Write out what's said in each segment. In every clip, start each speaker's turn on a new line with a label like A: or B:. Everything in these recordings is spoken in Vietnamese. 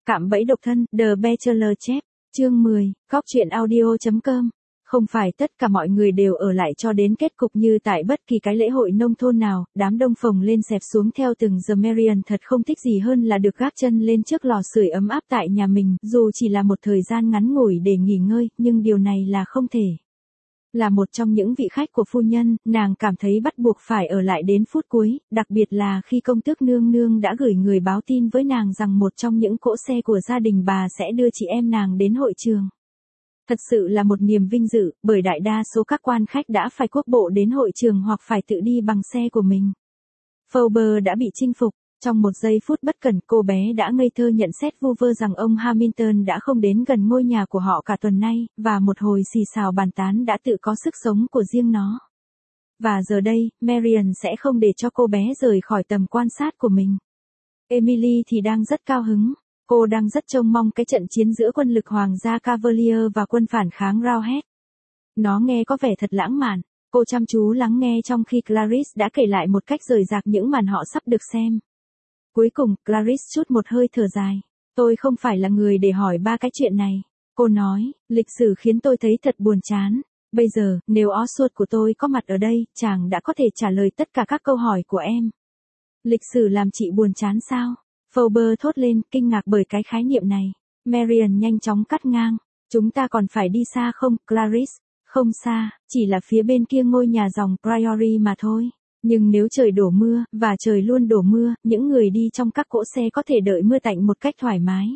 A: Cạm bẫy độc thân, The Bachelor chép, chương 10, Góc truyện audio.com. Không phải tất cả mọi người đều ở lại cho đến kết cục như tại bất kỳ cái lễ hội nông thôn nào, đám đông phồng lên xẹp xuống theo từng giờ. Marian thật không thích gì hơn là được gác chân lên trước lò sưởi ấm áp tại nhà mình, dù chỉ là một thời gian ngắn ngủi để nghỉ ngơi, nhưng điều này là không thể. Là một trong những vị khách của phu nhân, nàng cảm thấy bắt buộc phải ở lại đến phút cuối, đặc biệt là khi công tước nương nương đã gửi người báo tin với nàng rằng một trong những cỗ xe của gia đình bà sẽ đưa chị em nàng đến hội trường. Thật sự là một niềm vinh dự, bởi đại đa số các quan khách đã phải quốc bộ đến hội trường hoặc phải tự đi bằng xe của mình. Phoebe đã bị chinh phục. Trong một giây phút bất cẩn, cô bé đã ngây thơ nhận xét vu vơ rằng ông Hamilton đã không đến gần ngôi nhà của họ cả tuần nay, và một hồi xì xào bàn tán đã tự có sức sống của riêng nó. Và giờ đây, Marian sẽ không để cho cô bé rời khỏi tầm quan sát của mình. Emily thì đang rất cao hứng. Cô đang rất trông mong cái trận chiến giữa quân lực Hoàng gia Cavalier và quân phản kháng Roundhead. Nó nghe có vẻ thật lãng mạn. Cô chăm chú lắng nghe trong khi Clarice đã kể lại một cách rời rạc những màn họ sắp được xem. Cuối cùng, Clarice chút một hơi thở dài. Tôi không phải là người để hỏi ba cái chuyện này. Cô nói, lịch sử khiến tôi thấy thật buồn chán. Bây giờ, nếu Oswald của tôi có mặt ở đây, chàng đã có thể trả lời tất cả các câu hỏi của em. Lịch sử làm chị buồn chán sao? Phoebe thốt lên, kinh ngạc bởi cái khái niệm này. Marian nhanh chóng cắt ngang. Chúng ta còn phải đi xa không, Clarice? Không xa, chỉ là phía bên kia ngôi nhà dòng Priory mà thôi. Nhưng nếu trời đổ mưa, và trời luôn đổ mưa, những người đi trong các cỗ xe có thể đợi mưa tạnh một cách thoải mái.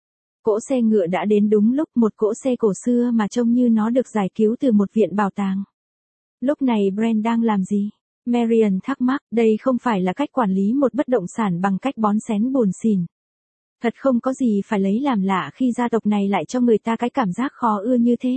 A: Cỗ xe ngựa đã đến đúng lúc, một cỗ xe cổ xưa mà trông như nó được giải cứu từ một viện bảo tàng. Lúc này Brand đang làm gì? Marian thắc mắc, đây không phải là cách quản lý một bất động sản bằng cách bón xén bùn xỉn. Thật không có gì phải lấy làm lạ khi gia tộc này lại cho người ta cái cảm giác khó ưa như thế.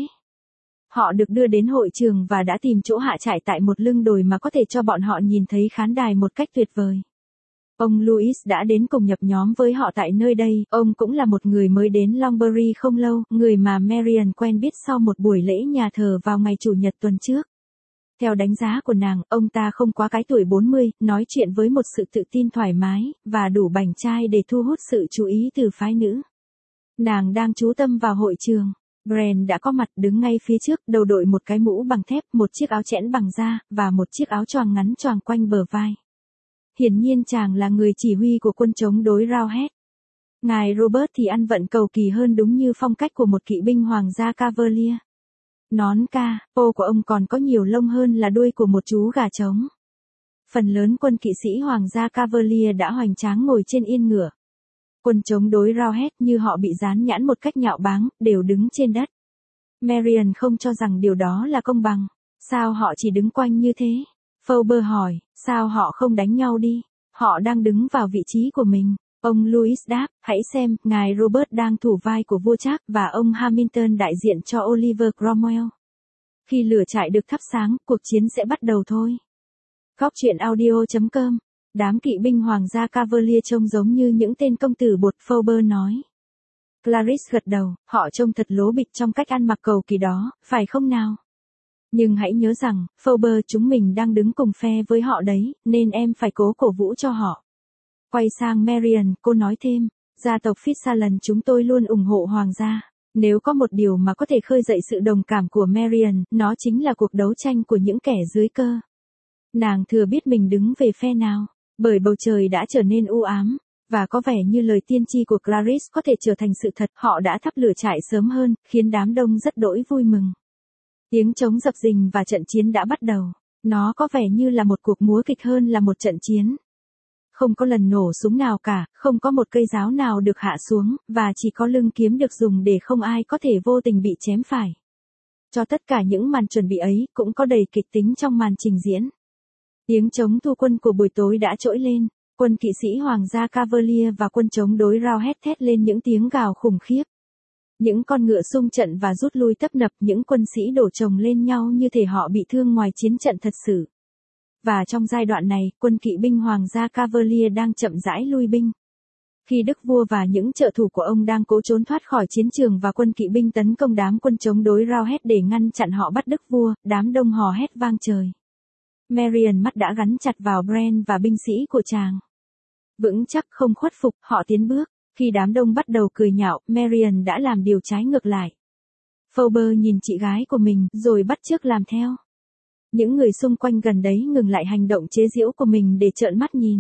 A: Họ được đưa đến hội trường và đã tìm chỗ hạ trại tại một lưng đồi mà có thể cho bọn họ nhìn thấy khán đài một cách tuyệt vời. Ông Louis đã đến cùng nhập nhóm với họ tại nơi đây, ông cũng là một người mới đến Longbury không lâu, người mà Marian quen biết sau một buổi lễ nhà thờ vào ngày Chủ nhật tuần trước. Theo đánh giá của nàng, ông ta không quá cái tuổi 40, nói chuyện với một sự tự tin thoải mái, và đủ bảnh trai để thu hút sự chú ý từ phái nữ. Nàng đang chú tâm vào hội trường. Brand đã có mặt, đứng ngay phía trước, đầu đội một cái mũ bằng thép, một chiếc áo chẽn bằng da, và một chiếc áo choàng ngắn choàng quanh bờ vai. Hiển nhiên chàng là người chỉ huy của quân chống đối Roundhead. Ngài Robert thì ăn vận cầu kỳ hơn, đúng như phong cách của một kỵ binh Hoàng gia Cavalier. Nón capo của ông còn có nhiều lông hơn là đuôi của một chú gà trống. Phần lớn quân kỵ sĩ Hoàng gia Cavalier đã hoành tráng ngồi trên yên ngựa. Quân chống đối Roundhead như họ bị dán nhãn một cách nhạo báng, đều đứng trên đất. Marian không cho rằng điều đó là công bằng. Sao họ chỉ đứng quanh như thế? Phoebe hỏi, sao họ không đánh nhau đi? Họ đang đứng vào vị trí của mình. Ông Louis đáp, hãy xem, ngài Robert đang thủ vai của vua Charles và ông Hamilton đại diện cho Oliver Cromwell. Khi lửa trại được thắp sáng, cuộc chiến sẽ bắt đầu thôi. Góc truyện audio.com. Đám kỵ binh Hoàng gia Cavalier trông giống như những tên công tử bột, Phoebe nói. Clarice gật đầu, họ trông thật lố bịch trong cách ăn mặc cầu kỳ đó, phải không nào? Nhưng hãy nhớ rằng, Phoebe, chúng mình đang đứng cùng phe với họ đấy, nên em phải cố cổ vũ cho họ. Quay sang Marian, cô nói thêm, gia tộc Fitzalan chúng tôi luôn ủng hộ Hoàng gia. Nếu có một điều mà có thể khơi dậy sự đồng cảm của Marian, nó chính là cuộc đấu tranh của những kẻ dưới cơ. Nàng thừa biết mình đứng về phe nào, bởi bầu trời đã trở nên u ám, và có vẻ như lời tiên tri của Clarice có thể trở thành sự thật. Họ đã thắp lửa trại sớm hơn, khiến đám đông rất đỗi vui mừng. Tiếng trống dập dình và trận chiến đã bắt đầu. Nó có vẻ như là một cuộc múa kịch hơn là một trận chiến. Không có lần nổ súng nào cả, không có một cây giáo nào được hạ xuống, và chỉ có lưng kiếm được dùng để không ai có thể vô tình bị chém phải. Cho tất cả những màn chuẩn bị ấy, cũng có đầy kịch tính trong màn trình diễn. Tiếng trống thu quân của buổi tối đã trỗi lên, quân kỵ sĩ Hoàng gia Cavalier và quân chống đối Roundhead thét lên những tiếng gào khủng khiếp. Những con ngựa xung trận và rút lui tấp nập, những quân sĩ đổ chồng lên nhau như thể họ bị thương ngoài chiến trận thật sự. Và trong giai đoạn này, quân kỵ binh Hoàng gia Cavalier đang chậm rãi lui binh. Khi đức vua và những trợ thủ của ông đang cố trốn thoát khỏi chiến trường và quân kỵ binh tấn công đám quân chống đối Roundhead để ngăn chặn họ bắt đức vua, đám đông hò hét vang trời. Marian mắt đã gắn chặt vào Brand và binh sĩ của chàng. Vững chắc không khuất phục, họ tiến bước. Khi đám đông bắt đầu cười nhạo, Marian đã làm điều trái ngược lại. Phoebe nhìn chị gái của mình, rồi bắt chước làm theo. Những người xung quanh gần đấy ngừng lại hành động chế giễu của mình để trợn mắt nhìn.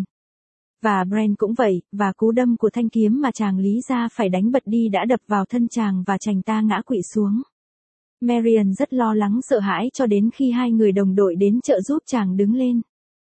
A: Và Bran cũng vậy, và cú đâm của thanh kiếm mà chàng lý ra phải đánh bật đi đã đập vào thân chàng và chàng ta ngã quỵ xuống. Marian rất lo lắng sợ hãi cho đến khi hai người đồng đội đến trợ giúp chàng đứng lên.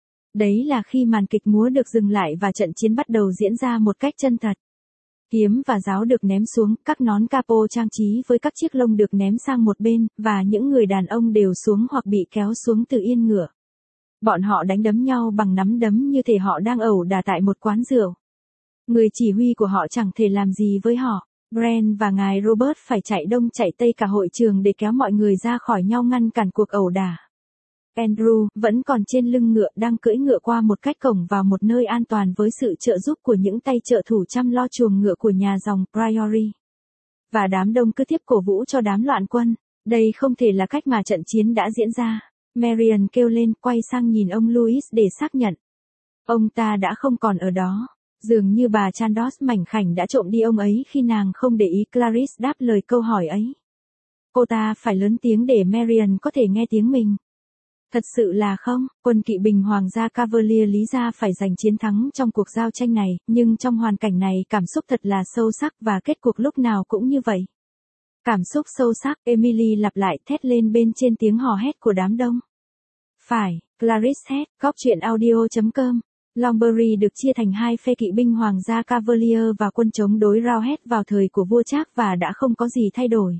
A: Đấy là khi màn kịch múa được dừng lại và trận chiến bắt đầu diễn ra một cách chân thật. Kiếm và giáo được ném xuống, các nón capo trang trí với các chiếc lông được ném sang một bên, và những người đàn ông đều xuống hoặc bị kéo xuống từ yên ngựa. Bọn họ đánh đấm nhau bằng nắm đấm như thể họ đang ẩu đả tại một quán rượu. Người chỉ huy của họ chẳng thể làm gì với họ. Bran và ngài Robert phải chạy đông chạy tây cả hội trường để kéo mọi người ra khỏi nhau ngăn cản cuộc ẩu đả. Andrew, vẫn còn trên lưng ngựa, đang cưỡi ngựa qua một cách cổng vào một nơi an toàn với sự trợ giúp của những tay trợ thủ chăm lo chuồng ngựa của nhà dòng Priory. Và đám đông cứ tiếp cổ vũ cho đám loạn quân. Đây không thể là cách mà trận chiến đã diễn ra. Marian kêu lên, quay sang nhìn ông Louis để xác nhận. Ông ta đã không còn ở đó. Dường như bà Chandos mảnh khảnh đã trộm đi ông ấy khi nàng không để ý Clarice đáp lời câu hỏi ấy. Cô ta phải lớn tiếng để Marian có thể nghe tiếng mình. Thật sự là không, quân kỵ binh Hoàng gia Cavalier lý ra phải giành chiến thắng trong cuộc giao tranh này, nhưng trong hoàn cảnh này cảm xúc thật là sâu sắc và kết cuộc lúc nào cũng như vậy. Cảm xúc sâu sắc, Emily lặp lại thét lên bên trên tiếng hò hét của đám đông. Phải, Clarice hét, Góc truyện audio.com. Longbury được chia thành hai phe kỵ binh Hoàng gia Cavalier và quân chống đối Roundhead vào thời của vua Charles và đã không có gì thay đổi.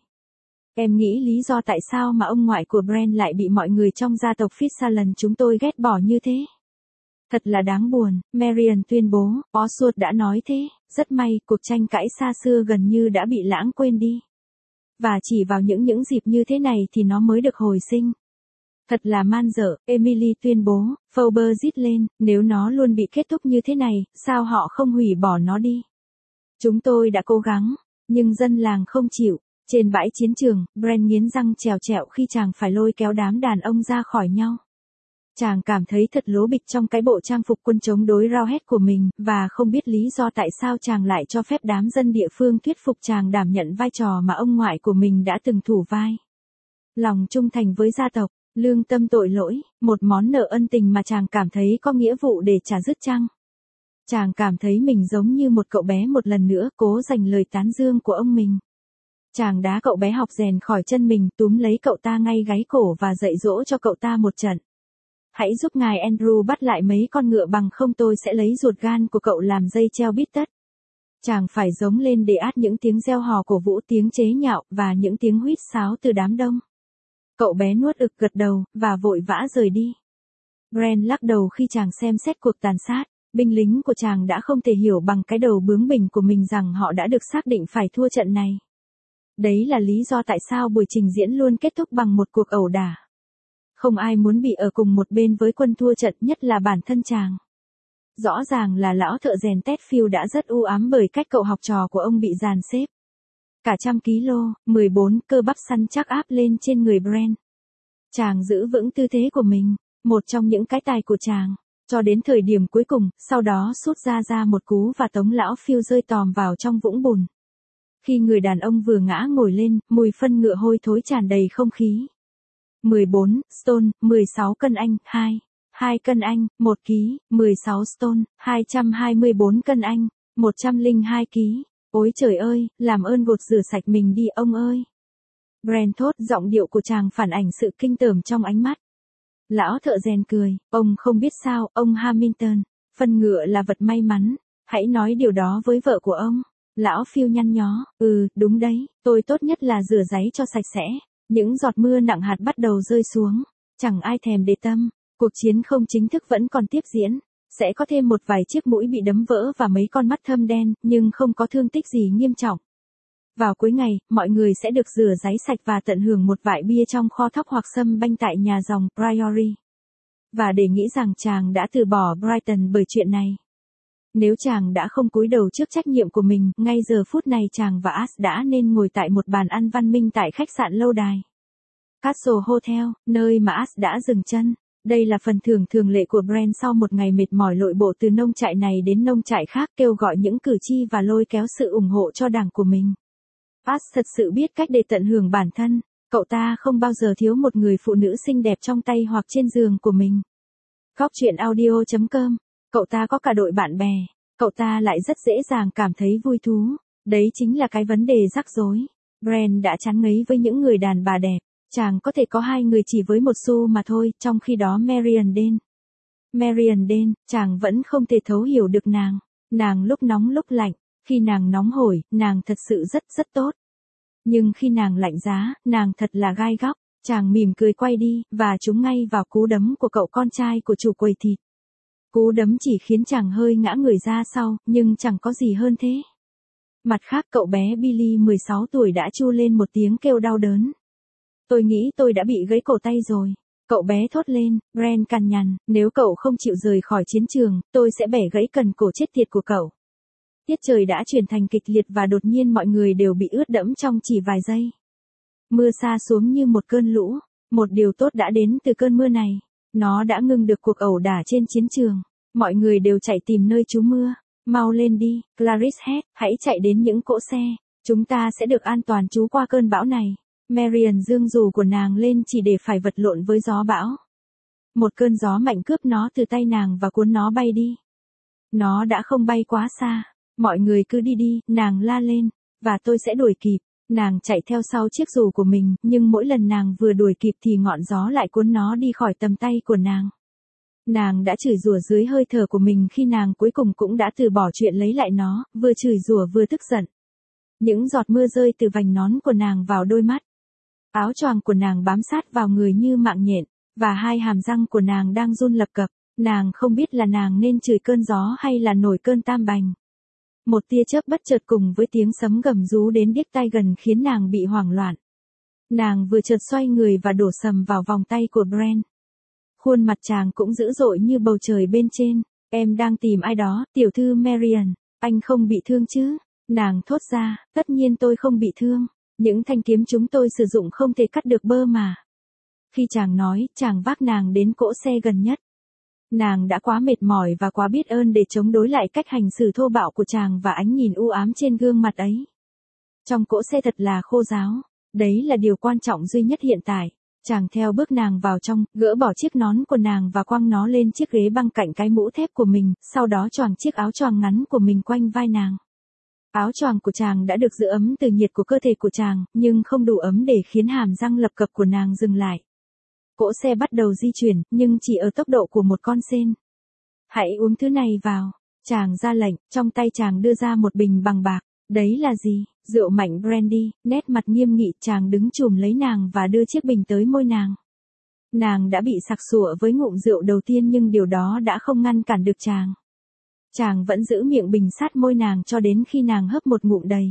A: Em nghĩ lý do tại sao mà ông ngoại của Bran lại bị mọi người trong gia tộc Fitzalan chúng tôi ghét bỏ như thế? Thật là đáng buồn, Marian tuyên bố, Oswald đã nói thế, rất may, cuộc tranh cãi xa xưa gần như đã bị lãng quên đi. Và chỉ vào những dịp như thế này thì nó mới được hồi sinh. Thật là man dợ, Emily tuyên bố, Phoebe rít lên, nếu nó luôn bị kết thúc như thế này, sao họ không hủy bỏ nó đi? Chúng tôi đã cố gắng, nhưng dân làng không chịu. Trên bãi chiến trường, Bran nghiến răng trèo trẹo khi chàng phải lôi kéo đám đàn ông ra khỏi nhau. Chàng cảm thấy thật lố bịch trong cái bộ trang phục quân chống đối Roundhead của mình, và không biết lý do tại sao chàng lại cho phép đám dân địa phương thuyết phục chàng đảm nhận vai trò mà ông ngoại của mình đã từng thủ vai. Lòng trung thành với gia tộc, lương tâm tội lỗi, một món nợ ân tình mà chàng cảm thấy có nghĩa vụ để trả dứt chăng? Chàng cảm thấy mình giống như một cậu bé một lần nữa cố giành lời tán dương của ông mình. Chàng đá cậu bé học rèn khỏi chân mình, túm lấy cậu ta ngay gáy cổ và dạy dỗ cho cậu ta một trận. Hãy giúp ngài Andrew bắt lại mấy con ngựa bằng không tôi sẽ lấy ruột gan của cậu làm dây treo bít tất. Chàng phải giống lên để át những tiếng reo hò cổ vũ, tiếng chế nhạo, và những tiếng huýt sáo từ đám đông. Cậu bé nuốt ực gật đầu, và vội vã rời đi. Bran lắc đầu khi chàng xem xét cuộc tàn sát. Binh lính của chàng đã không thể hiểu bằng cái đầu bướng bỉnh của mình rằng họ đã được xác định phải thua trận này. Đấy là lý do tại sao buổi trình diễn luôn kết thúc bằng một cuộc ẩu đả. Không ai muốn bị ở cùng một bên với quân thua trận, nhất là bản thân chàng. Rõ ràng là lão thợ rèn Tedfield đã rất u ám bởi cách cậu học trò của ông bị dàn xếp. Cả 100 kg, 14 cơ bắp săn chắc áp lên trên người Bran. Chàng giữ vững tư thế của mình, một trong những cái tài của chàng, cho đến thời điểm cuối cùng, sau đó sút ra một cú và tống lão Phil rơi tòm vào trong vũng bùn. Khi người đàn ông vừa ngã ngồi lên, mùi phân ngựa hôi thối tràn đầy không khí. 14 stone, 16 cân Anh, 2 cân Anh, 1 ký, 16 stone, 224 cân Anh, 102 ký. Ôi trời ơi, làm ơn gột rửa sạch mình đi ông ơi. Bran thốt, giọng điệu của chàng phản ảnh sự kinh tởm trong ánh mắt. Lão thợ rèn cười, ông không biết sao, ông Hamilton, phân ngựa là vật may mắn, hãy nói điều đó với vợ của ông. Lão Phil nhăn nhó, đúng đấy, tôi tốt nhất là rửa giấy cho sạch sẽ. Những giọt mưa nặng hạt bắt đầu rơi xuống, chẳng ai thèm để tâm, cuộc chiến không chính thức vẫn còn tiếp diễn, sẽ có thêm một vài chiếc mũi bị đấm vỡ và mấy con mắt thâm đen, nhưng không có thương tích gì nghiêm trọng. Vào cuối ngày, mọi người sẽ được rửa giấy sạch và tận hưởng một vại bia trong kho thóc hoặc sâm banh tại nhà dòng Priory. Và để nghĩ rằng chàng đã từ bỏ Brighton bởi chuyện này. Nếu chàng đã không cúi đầu trước trách nhiệm của mình, ngay giờ phút này chàng và Ash đã nên ngồi tại một bàn ăn văn minh tại khách sạn lâu đài Castle Hotel, nơi mà Ash đã dừng chân. Đây là phần thưởng thường lệ của Brand sau một ngày mệt mỏi lội bộ từ nông trại này đến nông trại khác, kêu gọi những cử tri và lôi kéo sự ủng hộ cho đảng của mình. Ash thật sự biết cách để tận hưởng bản thân, cậu ta không bao giờ thiếu một người phụ nữ xinh đẹp trong tay hoặc trên giường của mình. Góc truyện audio.com, cậu ta có cả đội bạn bè, cậu ta lại rất dễ dàng cảm thấy vui thú, đấy chính là cái vấn đề rắc rối. Brand đã chán ngấy với những người đàn bà đẹp, chàng có thể có 2 người chỉ với 1 xu mà thôi, trong khi đó Marian Dane, chàng vẫn không thể thấu hiểu được nàng lúc nóng lúc lạnh, khi nàng nóng hổi, nàng thật sự rất tốt. Nhưng khi nàng lạnh giá, nàng thật là gai góc, chàng mỉm cười quay đi, và trúng ngay vào cú đấm của cậu con trai của chủ quầy thịt. Cú đấm chỉ khiến chàng hơi ngã người ra sau, nhưng chẳng có gì hơn thế. Mặt khác cậu bé Billy 16 tuổi đã tru lên một tiếng kêu đau đớn. Tôi nghĩ tôi đã bị gãy cổ tay rồi. Cậu bé thốt lên, Brand cằn nhằn, nếu cậu không chịu rời khỏi chiến trường, tôi sẽ bẻ gãy cần cổ chết tiệt của cậu. Tiết trời đã chuyển thành kịch liệt và đột nhiên mọi người đều bị ướt đẫm trong chỉ vài giây. Mưa sa xuống như một cơn lũ, một điều tốt đã đến từ cơn mưa này. Nó đã ngưng được cuộc ẩu đả trên chiến trường. Mọi người đều chạy tìm nơi trú mưa. Mau lên đi, Clarice hét, hãy chạy đến những cỗ xe. Chúng ta sẽ được an toàn trú qua cơn bão này. Marian giương dù của nàng lên chỉ để phải vật lộn với gió bão. Một cơn gió mạnh cướp nó từ tay nàng và cuốn nó bay đi. Nó đã không bay quá xa. Mọi người cứ đi, nàng la lên, và tôi sẽ đuổi kịp. Nàng chạy theo sau chiếc dù của mình, nhưng mỗi lần nàng vừa đuổi kịp thì ngọn gió lại cuốn nó đi khỏi tầm tay của nàng. Nàng đã chửi rủa dưới hơi thở của mình khi nàng cuối cùng cũng đã từ bỏ chuyện lấy lại nó, vừa chửi rủa vừa tức giận. Những giọt mưa rơi từ vành nón của nàng vào đôi mắt. Áo choàng của nàng bám sát vào người như mạng nhện, và 2 hàm răng của nàng đang run lập cập. Nàng không biết là nàng nên chửi cơn gió hay là nổi cơn tam bành. Một tia chớp bất chợt cùng với tiếng sấm gầm rú đến điếc tai gần khiến nàng bị hoảng loạn. Nàng vừa chợt xoay người và đổ sầm vào vòng tay của Brand. Khuôn mặt chàng cũng dữ dội như bầu trời bên trên. Em đang tìm ai đó, tiểu thư Marian, anh không bị thương chứ? Nàng thốt ra, tất nhiên tôi không bị thương. Những thanh kiếm chúng tôi sử dụng không thể cắt được bơ mà. Khi chàng nói, chàng vác nàng đến cỗ xe gần nhất. Nàng đã quá mệt mỏi và quá biết ơn để chống đối lại cách hành xử thô bạo của chàng và ánh nhìn u ám trên gương mặt ấy. Trong cỗ xe thật là khô ráo. Đấy là điều quan trọng duy nhất hiện tại. Chàng theo bước nàng vào trong, gỡ bỏ chiếc nón của nàng và quăng nó lên chiếc ghế băng cạnh cái mũ thép của mình, sau đó choàng chiếc áo choàng ngắn của mình quanh vai nàng. Áo choàng của chàng đã được giữ ấm từ nhiệt của cơ thể của chàng, nhưng không đủ ấm để khiến hàm răng lập cập của nàng dừng lại. Cỗ xe bắt đầu di chuyển, nhưng chỉ ở tốc độ của một con sên. Hãy uống thứ này vào. Chàng ra lệnh, trong tay chàng đưa ra một bình bằng bạc. Đấy là gì? Rượu mạnh brandy. Nét mặt nghiêm nghị, chàng đứng chùm lấy nàng và đưa chiếc bình tới môi nàng. Nàng đã bị sặc sụa với ngụm rượu đầu tiên nhưng điều đó đã không ngăn cản được chàng. Chàng vẫn giữ miệng bình sát môi nàng cho đến khi nàng hớp một ngụm đầy.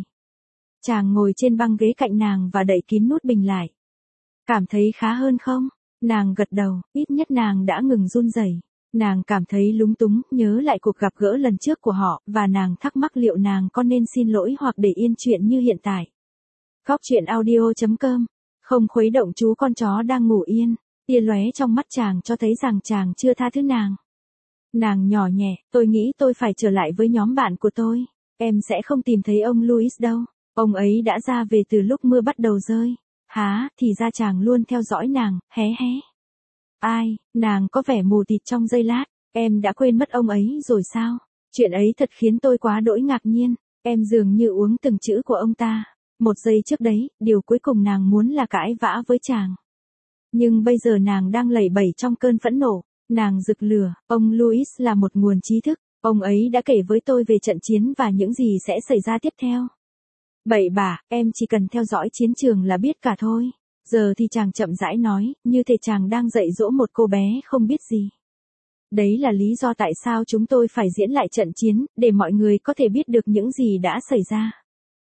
A: Chàng ngồi trên băng ghế cạnh nàng và đậy kín nút bình lại. Cảm thấy khá hơn không? Nàng gật đầu, ít nhất nàng đã ngừng run rẩy. Nàng cảm thấy lúng túng, nhớ lại cuộc gặp gỡ lần trước của họ, và nàng thắc mắc liệu nàng có nên xin lỗi hoặc để yên chuyện như hiện tại. Góc truyện audio.com. Không khuấy động chú con chó đang ngủ yên, tia lóe trong mắt chàng cho thấy rằng chàng chưa tha thứ nàng. Nàng nhỏ nhẹ, tôi nghĩ tôi phải trở lại với nhóm bạn của tôi. Em sẽ không tìm thấy ông Louis đâu. Ông ấy đã ra về từ lúc mưa bắt đầu rơi. Há, thì ra chàng luôn theo dõi nàng, hé hé. Ai, nàng có vẻ mù tịt trong giây lát. Em đã quên mất ông ấy rồi sao? Chuyện ấy thật khiến tôi quá đỗi ngạc nhiên. Em dường như uống từng chữ của ông ta. Một giây trước đấy, điều cuối cùng nàng muốn là cãi vã với chàng. Nhưng bây giờ nàng đang lẩy bẩy trong cơn phẫn nộ. Nàng rực lửa, ông Louis là một nguồn trí thức. Ông ấy đã kể với tôi về trận chiến và những gì sẽ xảy ra tiếp theo. Bậy bạ, em chỉ cần theo dõi chiến trường là biết cả thôi. Giờ thì chàng chậm rãi nói, như thể chàng đang dạy dỗ một cô bé không biết gì. Đấy là lý do tại sao chúng tôi phải diễn lại trận chiến, để mọi người có thể biết được những gì đã xảy ra.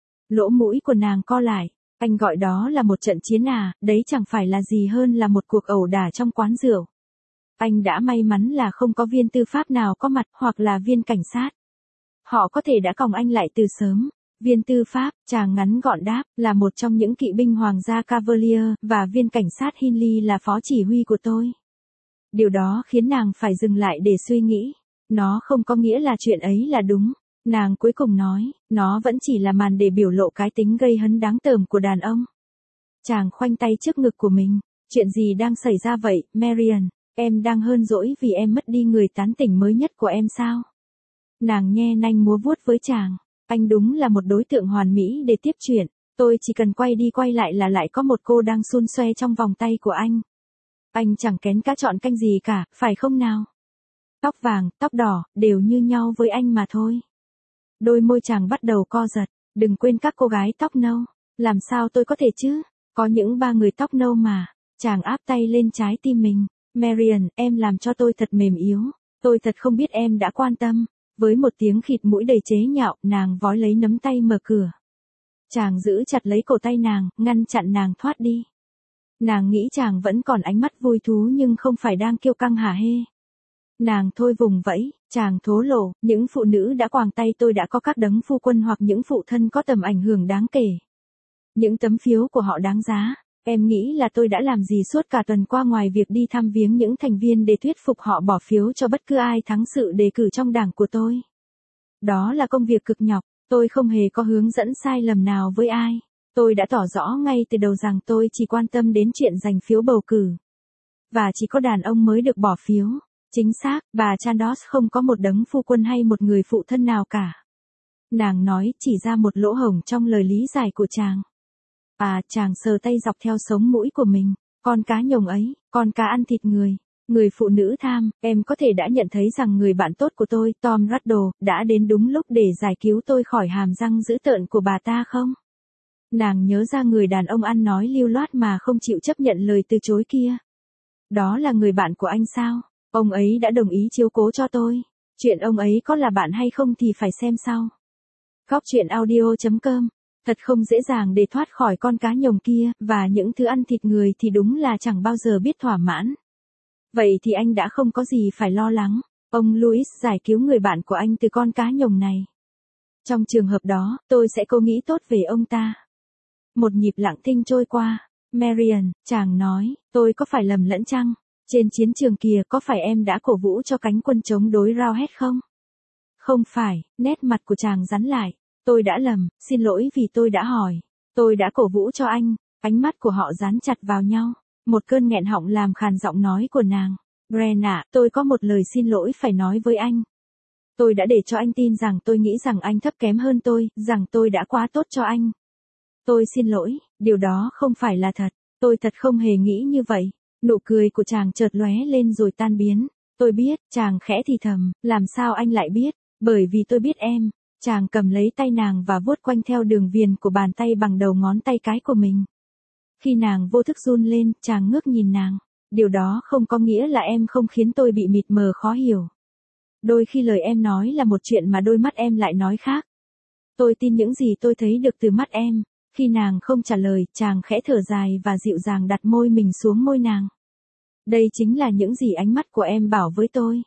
A: Lỗ mũi của nàng co lại. Anh gọi đó là một trận chiến à, đấy chẳng phải là gì hơn là một cuộc ẩu đả trong quán rượu. Anh đã may mắn là không có viên tư pháp nào có mặt, hoặc là viên cảnh sát. Họ có thể đã còng anh lại từ sớm. Viên tư pháp, chàng ngắn gọn đáp, là một trong những kỵ binh hoàng gia Cavalier, và viên cảnh sát Hindley là phó chỉ huy của tôi. Điều đó khiến nàng phải dừng lại để suy nghĩ. Nó không có nghĩa là chuyện ấy là đúng. Nàng cuối cùng nói, nó vẫn chỉ là màn để biểu lộ cái tính gây hấn đáng tởm của đàn ông. Chàng khoanh tay trước ngực của mình. Chuyện gì đang xảy ra vậy, Marian? Em đang hơn dỗi vì em mất đi người tán tỉnh mới nhất của em sao? Nàng nhe nanh múa vuốt với chàng. Anh đúng là một đối tượng hoàn mỹ để tiếp chuyện. Tôi chỉ cần quay đi quay lại là lại có một cô đang xun xoe trong vòng tay của anh. Anh chẳng kén cá chọn canh gì cả, phải không nào? Tóc vàng, tóc đỏ, đều như nhau với anh mà thôi. Đôi môi chàng bắt đầu co giật. Đừng quên các cô gái tóc nâu. Làm sao tôi có thể chứ? Có những ba người tóc nâu mà. Chàng áp tay lên trái tim mình. Marian, em làm cho tôi thật mềm yếu. Tôi thật không biết em đã quan tâm. Với một tiếng khịt mũi đầy chế nhạo, nàng vói lấy nắm tay mở cửa. Chàng giữ chặt lấy cổ tay nàng, ngăn chặn nàng thoát đi. Nàng nghĩ chàng vẫn còn ánh mắt vui thú nhưng không phải đang kiêu căng hả hê. Nàng thôi vùng vẫy, chàng thố lộ, những phụ nữ đã quàng tay tôi đã có các đấng phu quân hoặc những phụ thân có tầm ảnh hưởng đáng kể. Những tấm phiếu của họ đáng giá. Em nghĩ là tôi đã làm gì suốt cả tuần qua ngoài việc đi thăm viếng những thành viên để thuyết phục họ bỏ phiếu cho bất cứ ai thắng sự đề cử trong đảng của tôi. Đó là công việc cực nhọc, tôi không hề có hướng dẫn sai lầm nào với ai. Tôi đã tỏ rõ ngay từ đầu rằng tôi chỉ quan tâm đến chuyện giành phiếu bầu cử. Và chỉ có đàn ông mới được bỏ phiếu. Chính xác, bà Chandos không có một đấng phu quân hay một người phụ thân nào cả. Nàng nói chỉ ra một lỗ hổng trong lời lý giải của chàng. Chàng sờ tay dọc theo sống mũi của mình. Con cá nhồng ấy, con cá ăn thịt người. Người phụ nữ tham, em có thể đã nhận thấy rằng người bạn tốt của tôi, Tom Riddle, đã đến đúng lúc để giải cứu tôi khỏi hàm răng dữ tợn của bà ta không? Nàng nhớ ra người đàn ông ăn nói lưu loát mà không chịu chấp nhận lời từ chối kia. Đó là người bạn của anh sao? Ông ấy đã đồng ý chiếu cố cho tôi. Chuyện ông ấy có là bạn hay không thì phải xem sau. Góc chuyện audio.com. Thật không dễ dàng để thoát khỏi con cá nhồng kia, và những thứ ăn thịt người thì đúng là chẳng bao giờ biết thỏa mãn. Vậy thì anh đã không có gì phải lo lắng. Ông Louis giải cứu người bạn của anh từ con cá nhồng này. Trong trường hợp đó, tôi sẽ cố nghĩ tốt về ông ta. Một nhịp lặng thinh trôi qua. Marian, chàng nói, tôi có phải lầm lẫn chăng? Trên chiến trường kia có phải em đã cổ vũ cho cánh quân chống đối Roundhead không? Không phải, nét mặt của chàng rắn lại. Tôi đã lầm, xin lỗi vì tôi đã hỏi. Tôi đã cổ vũ cho anh. Ánh mắt của họ dán chặt vào nhau. Một cơn nghẹn họng làm khàn giọng nói của nàng. Bren ạ, tôi có một lời xin lỗi phải nói với anh. Tôi đã để cho anh tin rằng tôi nghĩ rằng anh thấp kém hơn tôi, rằng tôi đã quá tốt cho anh. Tôi xin lỗi, điều đó không phải là thật. Tôi thật không hề nghĩ như vậy. Nụ cười của chàng chợt lóe lên rồi tan biến. Tôi biết, chàng khẽ thì thầm, làm sao anh lại biết? Bởi vì tôi biết em. Chàng cầm lấy tay nàng và vuốt quanh theo đường viền của bàn tay bằng đầu ngón tay cái của mình. Khi nàng vô thức run lên, chàng ngước nhìn nàng. Điều đó không có nghĩa là em không khiến tôi bị mịt mờ khó hiểu. Đôi khi lời em nói là một chuyện mà đôi mắt em lại nói khác. Tôi tin những gì tôi thấy được từ mắt em. Khi nàng không trả lời, chàng khẽ thở dài và dịu dàng đặt môi mình xuống môi nàng. Đây chính là những gì ánh mắt của em bảo với tôi.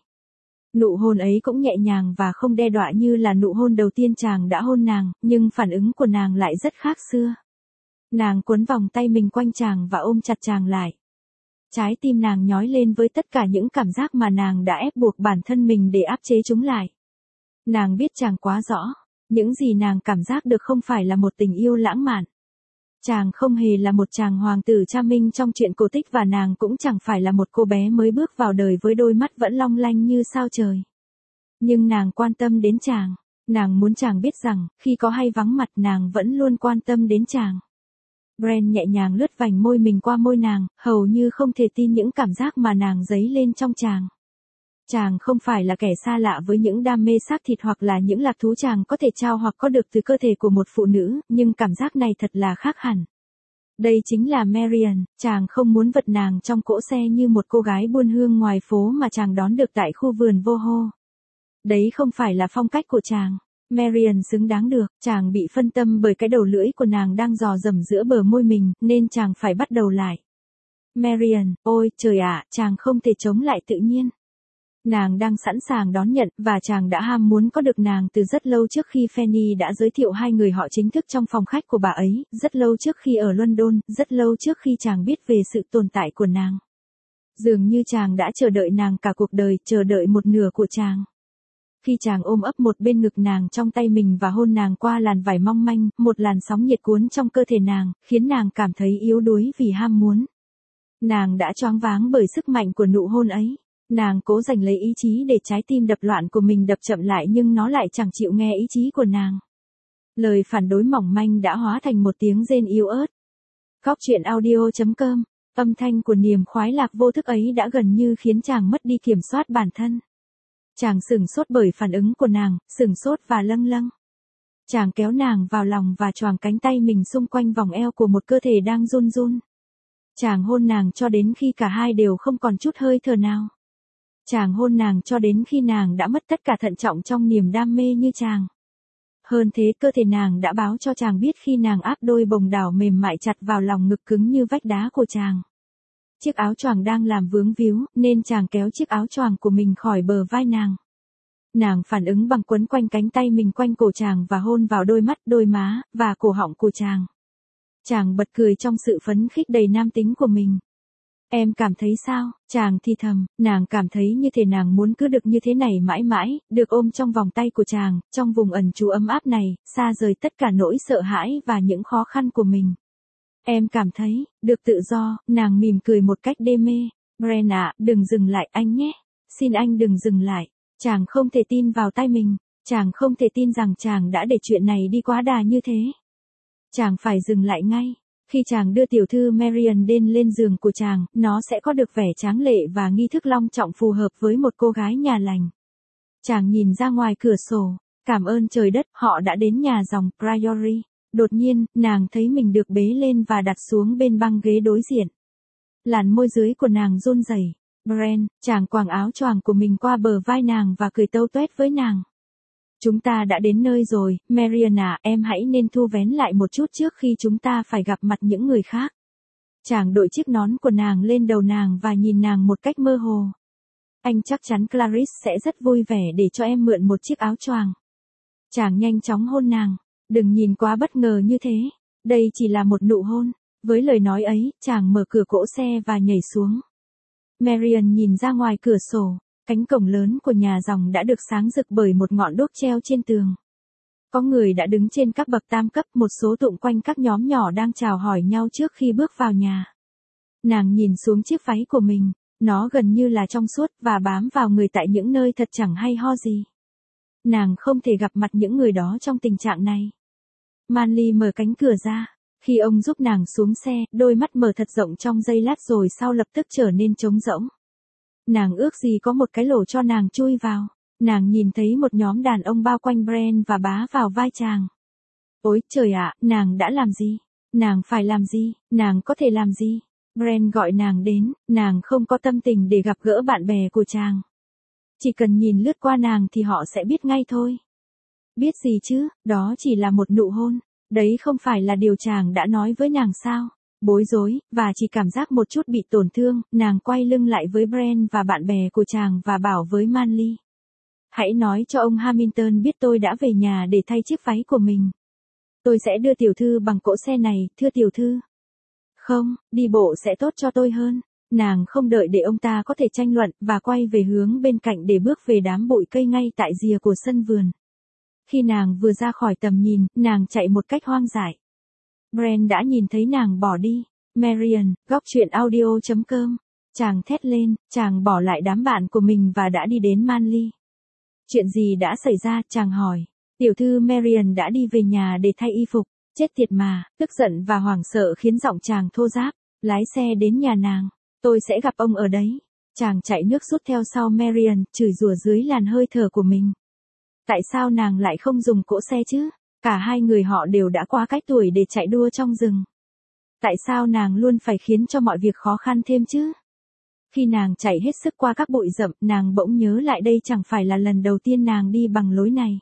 A: Nụ hôn ấy cũng nhẹ nhàng và không đe dọa như là nụ hôn đầu tiên chàng đã hôn nàng, nhưng phản ứng của nàng lại rất khác xưa. Nàng quấn vòng tay mình quanh chàng và ôm chặt chàng lại. Trái tim nàng nhói lên với tất cả những cảm giác mà nàng đã ép buộc bản thân mình để áp chế chúng lại. Nàng biết chàng quá rõ. Những gì nàng cảm giác được không phải là một tình yêu lãng mạn. Chàng không hề là một chàng hoàng tử cha minh trong truyện cổ tích và nàng cũng chẳng phải là một cô bé mới bước vào đời với đôi mắt vẫn long lanh như sao trời. Nhưng nàng quan tâm đến chàng. Nàng muốn chàng biết rằng, khi có hay vắng mặt nàng vẫn luôn quan tâm đến chàng. Bren nhẹ nhàng lướt vành môi mình qua môi nàng, hầu như không thể tin những cảm giác mà nàng dấy lên trong chàng. Chàng không phải là kẻ xa lạ với những đam mê xác thịt hoặc là những lạc thú chàng có thể trao hoặc có được từ cơ thể của một phụ nữ, nhưng cảm giác này thật là khác hẳn. Đây chính là Marian, chàng không muốn vật nàng trong cỗ xe như một cô gái buôn hương ngoài phố mà chàng đón được tại khu vườn vô hô. Đấy không phải là phong cách của chàng. Marian xứng đáng được, chàng bị phân tâm bởi cái đầu lưỡi của nàng đang dò dẫm giữa bờ môi mình, nên chàng phải bắt đầu lại. Marian, ôi trời ạ, chàng không thể chống lại tự nhiên. Nàng đang sẵn sàng đón nhận, và chàng đã ham muốn có được nàng từ rất lâu trước khi Fanny đã giới thiệu hai người họ chính thức trong phòng khách của bà ấy, rất lâu trước khi ở London, rất lâu trước khi chàng biết về sự tồn tại của nàng. Dường như chàng đã chờ đợi nàng cả cuộc đời, chờ đợi một nửa của chàng. Khi chàng ôm ấp một bên ngực nàng trong tay mình và hôn nàng qua làn vải mong manh, một làn sóng nhiệt cuốn trong cơ thể nàng, khiến nàng cảm thấy yếu đuối vì ham muốn. Nàng đã choáng váng bởi sức mạnh của nụ hôn ấy. Nàng cố giành lấy ý chí để trái tim đập loạn của mình đập chậm lại nhưng nó lại chẳng chịu nghe ý chí của nàng. Lời phản đối mỏng manh đã hóa thành một tiếng rên yếu ớt. Góc truyện audio.com. Âm thanh của niềm khoái lạc vô thức ấy đã gần như khiến chàng mất đi kiểm soát bản thân. Chàng sửng sốt bởi phản ứng của nàng, sửng sốt và lâng lâng. Chàng kéo nàng vào lòng và choàng cánh tay mình xung quanh vòng eo của một cơ thể đang run run. Chàng hôn nàng cho đến khi cả hai đều không còn chút hơi thở nào. Chàng hôn nàng cho đến khi nàng đã mất tất cả thận trọng trong niềm đam mê như chàng. Hơn thế, cơ thể nàng đã báo cho chàng biết khi nàng áp đôi bồng đảo mềm mại chặt vào lòng ngực cứng như vách đá của chàng. Chiếc áo choàng đang làm vướng víu, nên chàng kéo chiếc áo choàng của mình khỏi bờ vai nàng. Nàng phản ứng bằng quấn quanh cánh tay mình quanh cổ chàng và hôn vào đôi mắt, đôi má, và cổ họng của chàng. Chàng bật cười trong sự phấn khích đầy nam tính của mình. Em cảm thấy sao? Chàng thì thầm, nàng cảm thấy như thể nàng muốn cứ được như thế này mãi mãi, được ôm trong vòng tay của chàng, trong vùng ẩn trú ấm áp này, xa rời tất cả nỗi sợ hãi và những khó khăn của mình. Em cảm thấy, được tự do, nàng mỉm cười một cách đê mê. Bren ạ, đừng dừng lại anh nhé. Xin anh đừng dừng lại. Chàng không thể tin vào tai mình. Chàng không thể tin rằng chàng đã để chuyện này đi quá đà như thế. Chàng phải dừng lại ngay. Khi chàng đưa tiểu thư Marian lên giường của chàng, nó sẽ có được vẻ tráng lệ và nghi thức long trọng phù hợp với một cô gái nhà lành. Chàng nhìn ra ngoài cửa sổ. Cảm ơn trời đất, họ đã đến nhà dòng Priory. Đột nhiên, nàng thấy mình được bế lên và đặt xuống bên băng ghế đối diện. Làn môi dưới của nàng run rẩy. Bren, chàng quàng áo choàng của mình qua bờ vai nàng và cười tâu tuét với nàng. Chúng ta đã đến nơi rồi, Marian à, em hãy nên thu vén lại một chút trước khi chúng ta phải gặp mặt những người khác. Chàng đội chiếc nón của nàng lên đầu nàng và nhìn nàng một cách mơ hồ. Anh chắc chắn Clarice sẽ rất vui vẻ để cho em mượn một chiếc áo choàng. Chàng nhanh chóng hôn nàng. Đừng nhìn quá bất ngờ như thế. Đây chỉ là một nụ hôn. Với lời nói ấy, chàng mở cửa cỗ xe và nhảy xuống. Marian nhìn ra ngoài cửa sổ. Cánh cổng lớn của nhà dòng đã được sáng rực bởi một ngọn đuốc treo trên tường. Có người đã đứng trên các bậc tam cấp, một số tụng quanh các nhóm nhỏ đang chào hỏi nhau trước khi bước vào nhà. Nàng nhìn xuống chiếc váy của mình. Nó gần như là trong suốt và bám vào người tại những nơi thật chẳng hay ho gì. Nàng không thể gặp mặt những người đó trong tình trạng này. Manly mở cánh cửa ra. Khi ông giúp nàng xuống xe, đôi mắt mở thật rộng trong giây lát rồi sau lập tức trở nên trống rỗng. Nàng ước gì có một cái lỗ cho nàng chui vào. Nàng nhìn thấy một nhóm đàn ông bao quanh Bren và bá vào vai chàng. Ôi trời ạ, nàng đã làm gì? Nàng phải làm gì? Nàng có thể làm gì? Bren gọi nàng đến, nàng không có tâm tình để gặp gỡ bạn bè của chàng. Chỉ cần nhìn lướt qua nàng thì họ sẽ biết ngay thôi. Biết gì chứ, đó chỉ là một nụ hôn. Đấy không phải là điều chàng đã nói với nàng sao? Bối rối, và chỉ cảm giác một chút bị tổn thương, nàng quay lưng lại với Bren và bạn bè của chàng và bảo với Manly. Hãy nói cho ông Hamilton biết tôi đã về nhà để thay chiếc váy của mình. Tôi sẽ đưa tiểu thư bằng cỗ xe này, thưa tiểu thư. Không, đi bộ sẽ tốt cho tôi hơn. Nàng không đợi để ông ta có thể tranh luận và quay về hướng bên cạnh để bước về đám bụi cây ngay tại rìa của sân vườn. Khi nàng vừa ra khỏi tầm nhìn, nàng chạy một cách hoang dại. Bren đã nhìn thấy nàng bỏ đi. Marian, góc truyện audio.com. Chàng thét lên, chàng bỏ lại đám bạn của mình và đã đi đến Manly. Chuyện gì đã xảy ra, chàng hỏi. Tiểu thư Marian đã đi về nhà để thay y phục. Chết tiệt mà, tức giận và hoảng sợ khiến giọng chàng thô ráp. Lái xe đến nhà nàng. Tôi sẽ gặp ông ở đấy. Chàng chạy nước rút theo sau Marian, chửi rủa dưới làn hơi thở của mình. Tại sao nàng lại không dùng cỗ xe chứ? Cả hai người họ đều đã quá cái tuổi để chạy đua trong rừng. Tại sao nàng luôn phải khiến cho mọi việc khó khăn thêm chứ? Khi nàng chạy hết sức qua các bụi rậm, nàng bỗng nhớ lại đây chẳng phải là lần đầu tiên nàng đi bằng lối này.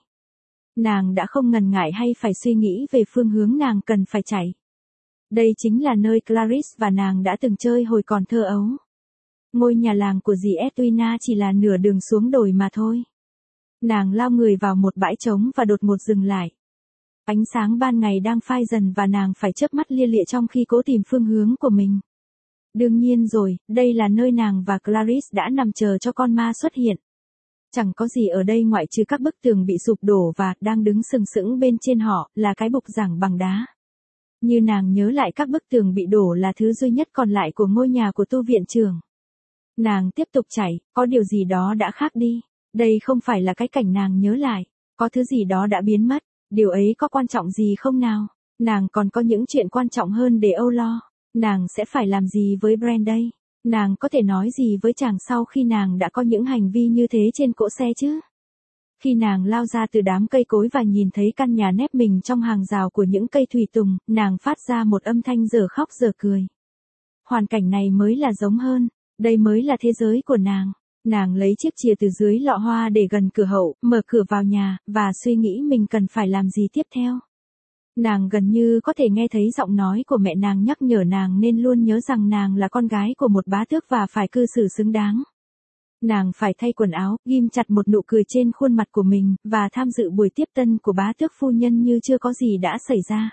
A: Nàng đã không ngần ngại hay phải suy nghĩ về phương hướng nàng cần phải chạy. Đây chính là nơi Clarice và nàng đã từng chơi hồi còn thơ ấu. Ngôi nhà làng của dì Edwina chỉ là nửa đường xuống đồi mà thôi. Nàng lao người vào một bãi trống và đột ngột dừng lại. Ánh sáng ban ngày đang phai dần và nàng phải chớp mắt lia lịa trong khi cố tìm phương hướng của mình. Đương nhiên rồi, đây là nơi nàng và Clarice đã nằm chờ cho con ma xuất hiện. Chẳng có gì ở đây ngoại trừ các bức tường bị sụp đổ và đang đứng sừng sững bên trên họ là cái bục giảng bằng đá. Như nàng nhớ lại các bức tường bị đổ là thứ duy nhất còn lại của ngôi nhà của tu viện trưởng. Nàng tiếp tục chạy, có điều gì đó đã khác đi. Đây không phải là cái cảnh nàng nhớ lại, có thứ gì đó đã biến mất, điều ấy có quan trọng gì không nào? Nàng còn có những chuyện quan trọng hơn để âu lo. Nàng sẽ phải làm gì với Brand đây? Nàng có thể nói gì với chàng sau khi nàng đã có những hành vi như thế trên cỗ xe chứ? Khi nàng lao ra từ đám cây cối và nhìn thấy căn nhà nép mình trong hàng rào của những cây thủy tùng, nàng phát ra một âm thanh dở khóc dở cười. Hoàn cảnh này mới là giống hơn, đây mới là thế giới của nàng. Nàng lấy chiếc chìa từ dưới lọ hoa để gần cửa hậu, mở cửa vào nhà, và suy nghĩ mình cần phải làm gì tiếp theo. Nàng gần như có thể nghe thấy giọng nói của mẹ nàng nhắc nhở nàng nên luôn nhớ rằng nàng là con gái của một bá tước và phải cư xử xứng đáng. Nàng phải thay quần áo, ghim chặt một nụ cười trên khuôn mặt của mình, và tham dự buổi tiếp tân của bá tước phu nhân như chưa có gì đã xảy ra.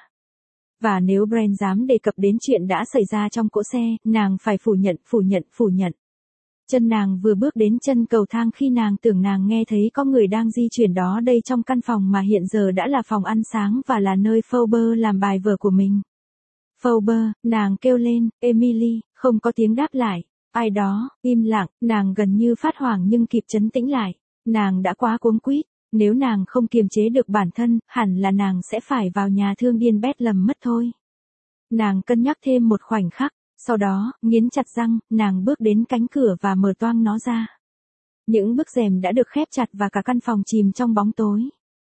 A: Và nếu Brand dám đề cập đến chuyện đã xảy ra trong cỗ xe, nàng phải phủ nhận. Chân nàng vừa bước đến chân cầu thang khi nàng tưởng nàng nghe thấy có người đang di chuyển đó đây trong căn phòng mà hiện giờ đã là phòng ăn sáng và là nơi Phoebe làm bài vở của mình. Phoebe, nàng kêu lên, Emily, không có tiếng đáp lại. Ai đó, im lặng, nàng gần như phát hoảng nhưng kịp trấn tĩnh lại. Nàng đã quá cuống quýt, nếu nàng không kiềm chế được bản thân, hẳn là nàng sẽ phải vào nhà thương điên Bedlam mất thôi. Nàng cân nhắc thêm một khoảnh khắc, sau đó, nghiến chặt răng, nàng bước đến cánh cửa và mở toang nó ra. Những bức rèm đã được khép chặt và cả căn phòng chìm trong bóng tối.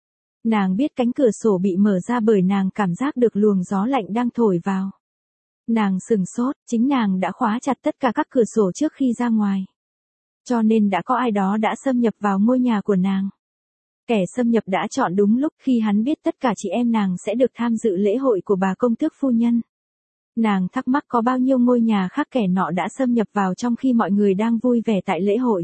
A: Nàng biết cánh cửa sổ bị mở ra bởi nàng cảm giác được luồng gió lạnh đang thổi vào. Nàng sừng sốt, chính nàng đã khóa chặt tất cả các cửa sổ trước khi ra ngoài. Cho nên đã có ai đó đã xâm nhập vào ngôi nhà của nàng. Kẻ xâm nhập đã chọn đúng lúc khi hắn biết tất cả chị em nàng sẽ được tham dự lễ hội của bà công tước phu nhân. Nàng thắc mắc có bao nhiêu ngôi nhà khác kẻ nọ đã xâm nhập vào trong khi mọi người đang vui vẻ tại lễ hội.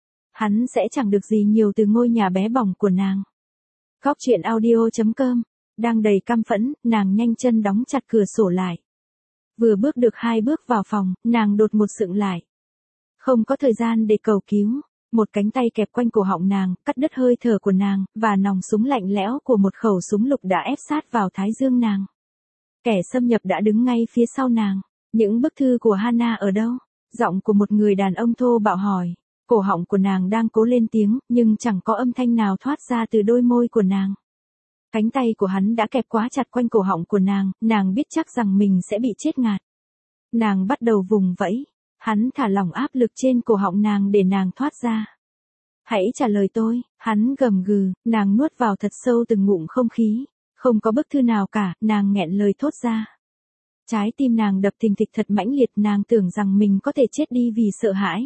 A: Hắn sẽ chẳng được gì nhiều từ ngôi nhà bé bỏng của nàng. Góc truyện audio.com. Đang đầy căm phẫn, nàng nhanh chân đóng chặt cửa sổ lại. Vừa bước được 2 bước vào phòng, nàng đột ngột sững lại. Không có thời gian để cầu cứu. Một cánh tay kẹp quanh cổ họng nàng, cắt đứt hơi thở của nàng, và nòng súng lạnh lẽo của một khẩu súng lục đã ép sát vào thái dương nàng. Kẻ xâm nhập đã đứng ngay phía sau nàng. Những bức thư của Hannah ở đâu? Giọng của một người đàn ông thô bạo hỏi. Cổ họng của nàng đang cố lên tiếng, nhưng chẳng có âm thanh nào thoát ra từ đôi môi của nàng. Cánh tay của hắn đã kẹp quá chặt quanh cổ họng của nàng biết chắc rằng mình sẽ bị chết ngạt. Nàng bắt đầu vùng vẫy. Hắn thả lỏng áp lực trên cổ họng nàng để nàng thoát ra. Hãy trả lời tôi, hắn gầm gừ, nàng nuốt vào thật sâu từng ngụm không khí. Không có bức thư nào cả, nàng nghẹn lời thốt ra. Trái tim nàng đập thình thịch thật mãnh liệt, nàng tưởng rằng mình có thể chết đi vì sợ hãi.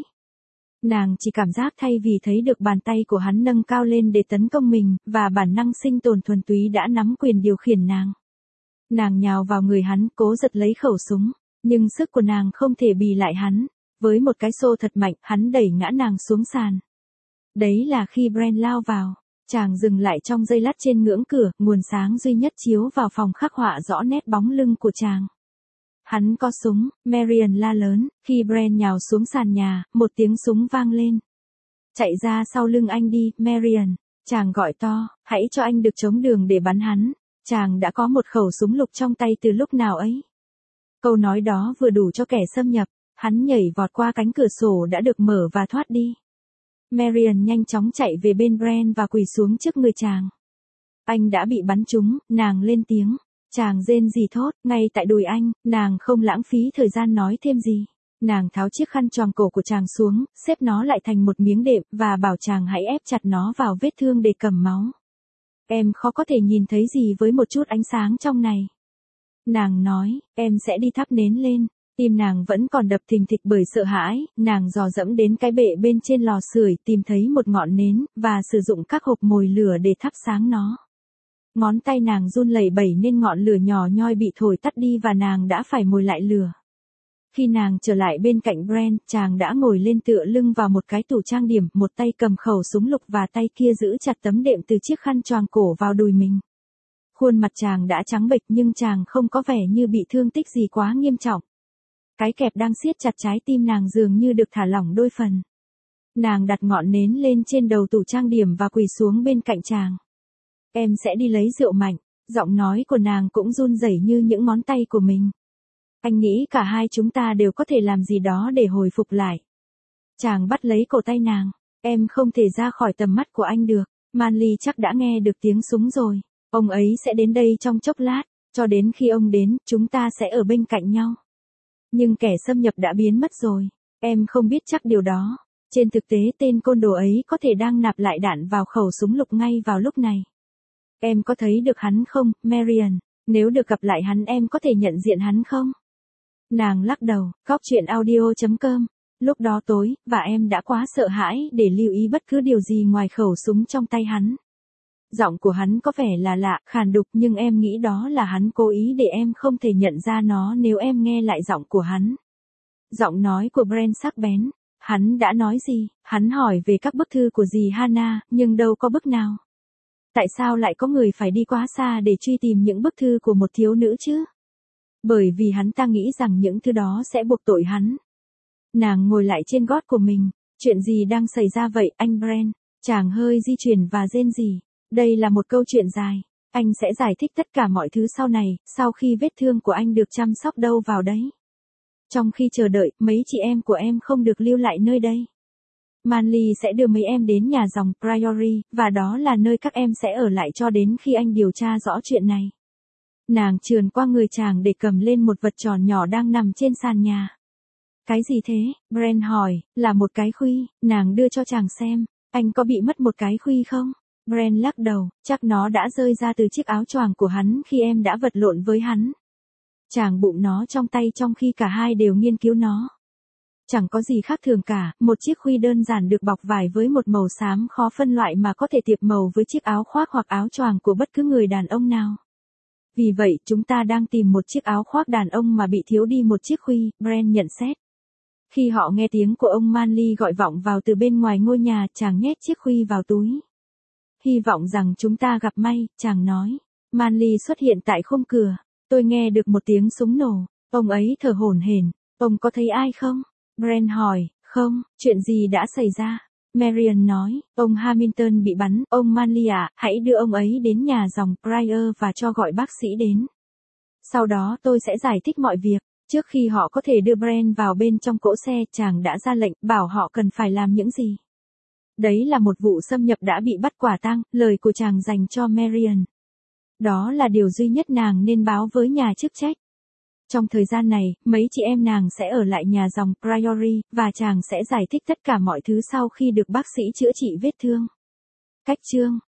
A: Nàng chỉ cảm giác thay vì thấy được bàn tay của hắn nâng cao lên để tấn công mình, và bản năng sinh tồn thuần túy đã nắm quyền điều khiển nàng. Nàng nhào vào người hắn, cố giật lấy khẩu súng, nhưng sức của nàng không thể bì lại hắn. Với một cái xô thật mạnh, hắn đẩy ngã nàng xuống sàn. Đấy là khi Brand lao vào. Chàng dừng lại trong giây lát trên ngưỡng cửa, nguồn sáng duy nhất chiếu vào phòng khắc họa rõ nét bóng lưng của chàng. Hắn có súng, Marian la lớn, khi Brand nhào xuống sàn nhà, một tiếng súng vang lên. Chạy ra sau lưng anh đi, Marian. Chàng gọi to, hãy cho anh được trống đường để bắn hắn. Chàng đã có một khẩu súng lục trong tay từ lúc nào ấy. Câu nói đó vừa đủ cho kẻ xâm nhập, hắn nhảy vọt qua cánh cửa sổ đã được mở và thoát đi. Marian nhanh chóng chạy về bên Brand và quỳ xuống trước người chàng. Anh đã bị bắn trúng, nàng lên tiếng. Chàng rên rỉ thốt, ngay tại đùi anh, nàng không lãng phí thời gian nói thêm gì. Nàng tháo chiếc khăn choàng cổ của chàng xuống, xếp nó lại thành một miếng đệm, và bảo chàng hãy ép chặt nó vào vết thương để cầm máu. Em khó có thể nhìn thấy gì với một chút ánh sáng trong này. Nàng nói, em sẽ đi thắp nến lên. Tim nàng vẫn còn đập thình thịch bởi sợ hãi, nàng dò dẫm đến cái bệ bên trên lò sưởi tìm thấy một ngọn nến, và sử dụng các hộp mồi lửa để thắp sáng nó. Ngón tay nàng run lẩy bẩy nên ngọn lửa nhỏ nhoi bị thổi tắt đi và nàng đã phải mồi lại lửa. Khi nàng trở lại bên cạnh Brand, chàng đã ngồi lên tựa lưng vào một cái tủ trang điểm, một tay cầm khẩu súng lục và tay kia giữ chặt tấm đệm từ chiếc khăn choàng cổ vào đùi mình. Khuôn mặt chàng đã trắng bệch nhưng chàng không có vẻ như bị thương tích gì quá nghiêm trọng. Cái kẹp đang siết chặt trái tim nàng dường như được thả lỏng đôi phần. Nàng đặt ngọn nến lên trên đầu tủ trang điểm và quỳ xuống bên cạnh chàng. Em sẽ đi lấy rượu mạnh, giọng nói của nàng cũng run rẩy như những ngón tay của mình. Anh nghĩ cả hai chúng ta đều có thể làm gì đó để hồi phục lại. Chàng bắt lấy cổ tay nàng, em không thể ra khỏi tầm mắt của anh được, Manly chắc đã nghe được tiếng súng rồi. Ông ấy sẽ đến đây trong chốc lát, cho đến khi ông đến, chúng ta sẽ ở bên cạnh nhau. Nhưng kẻ xâm nhập đã biến mất rồi, em không biết chắc điều đó. Trên thực tế tên côn đồ ấy có thể đang nạp lại đạn vào khẩu súng lục ngay vào lúc này. Em có thấy được hắn không, Marian? Nếu được gặp lại hắn em có thể nhận diện hắn không? Nàng lắc đầu, Cóc truyện audio.com. Lúc đó tối, và em đã quá sợ hãi để lưu ý bất cứ điều gì ngoài khẩu súng trong tay hắn. Giọng của hắn có vẻ là lạ, khàn đục nhưng em nghĩ đó là hắn cố ý để em không thể nhận ra nó nếu em nghe lại giọng của hắn. Giọng nói của Brent sắc bén. Hắn đã nói gì? Hắn hỏi về các bức thư của dì Hannah, nhưng đâu có bức nào. Tại sao lại có người phải đi quá xa để truy tìm những bức thư của một thiếu nữ chứ? Bởi vì hắn ta nghĩ rằng những thứ đó sẽ buộc tội hắn. Nàng ngồi lại trên gót của mình. Chuyện gì đang xảy ra vậy, anh Brent? Chàng hơi di chuyển và rên rỉ. Đây là một câu chuyện dài. Anh sẽ giải thích tất cả mọi thứ sau này, sau khi vết thương của anh được chăm sóc đâu vào đấy. Trong khi chờ đợi, mấy chị em của em không được lưu lại nơi đây. Manly sẽ đưa mấy em đến nhà dòng Priory, và đó là nơi các em sẽ ở lại cho đến khi anh điều tra rõ chuyện này. Nàng trườn qua người chàng để cầm lên một vật tròn nhỏ đang nằm trên sàn nhà. Cái gì thế? Brent hỏi, là một cái khuy, nàng đưa cho chàng xem. Anh có bị mất một cái khuy không? Brent lắc đầu, chắc nó đã rơi ra từ chiếc áo choàng của hắn khi em đã vật lộn với hắn. Chàng bụng nó trong tay trong khi cả hai đều nghiên cứu nó. Chẳng có gì khác thường cả, một chiếc khuy đơn giản được bọc vải với một màu xám khó phân loại mà có thể tiệp màu với chiếc áo khoác hoặc áo choàng của bất cứ người đàn ông nào. Vì vậy, chúng ta đang tìm một chiếc áo khoác đàn ông mà bị thiếu đi một chiếc khuy, Brent nhận xét. Khi họ nghe tiếng của ông Manly gọi vọng vào từ bên ngoài ngôi nhà, chàng nhét chiếc khuy vào túi. Hy vọng rằng chúng ta gặp may, chàng nói. Manly xuất hiện tại khung cửa. Tôi nghe được một tiếng súng nổ. Ông ấy thở hổn hển. Ông có thấy ai không? Brent hỏi. Không, chuyện gì đã xảy ra? Marian nói, ông Hamilton bị bắn. Ông Manly ạ, hãy đưa ông ấy đến nhà dòng Pryor và cho gọi bác sĩ đến. Sau đó tôi sẽ giải thích mọi việc. Trước khi họ có thể đưa Brent vào bên trong cỗ xe, chàng đã ra lệnh, bảo họ cần phải làm những gì. Đấy là một vụ xâm nhập đã bị bắt quả tang, lời của chàng dành cho Marian. Đó là điều duy nhất nàng nên báo với nhà chức trách. Trong thời gian này, mấy chị em nàng sẽ ở lại nhà dòng Priory, và chàng sẽ giải thích tất cả mọi thứ sau khi được bác sĩ chữa trị vết thương. Cách chương